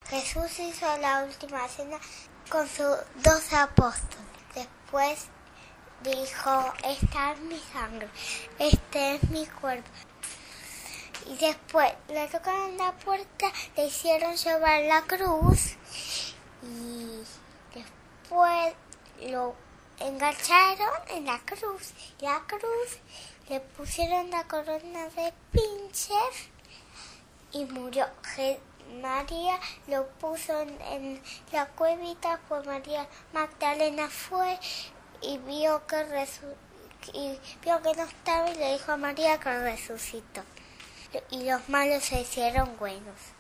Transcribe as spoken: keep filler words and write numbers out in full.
Jesús hizo la última cena con sus dos apóstoles. Después dijo, esta es mi sangre, este es mi cuerpo. Y después le tocaron la puerta, le hicieron llevar la cruz y después lo engancharon en la cruz. La cruz le pusieron la corona de pinches y murió. María lo puso en, en la cuevita, pues María Magdalena fue y vio que resu- y vio que no estaba y le dijo a María que resucitó. Y los malos se hicieron buenos.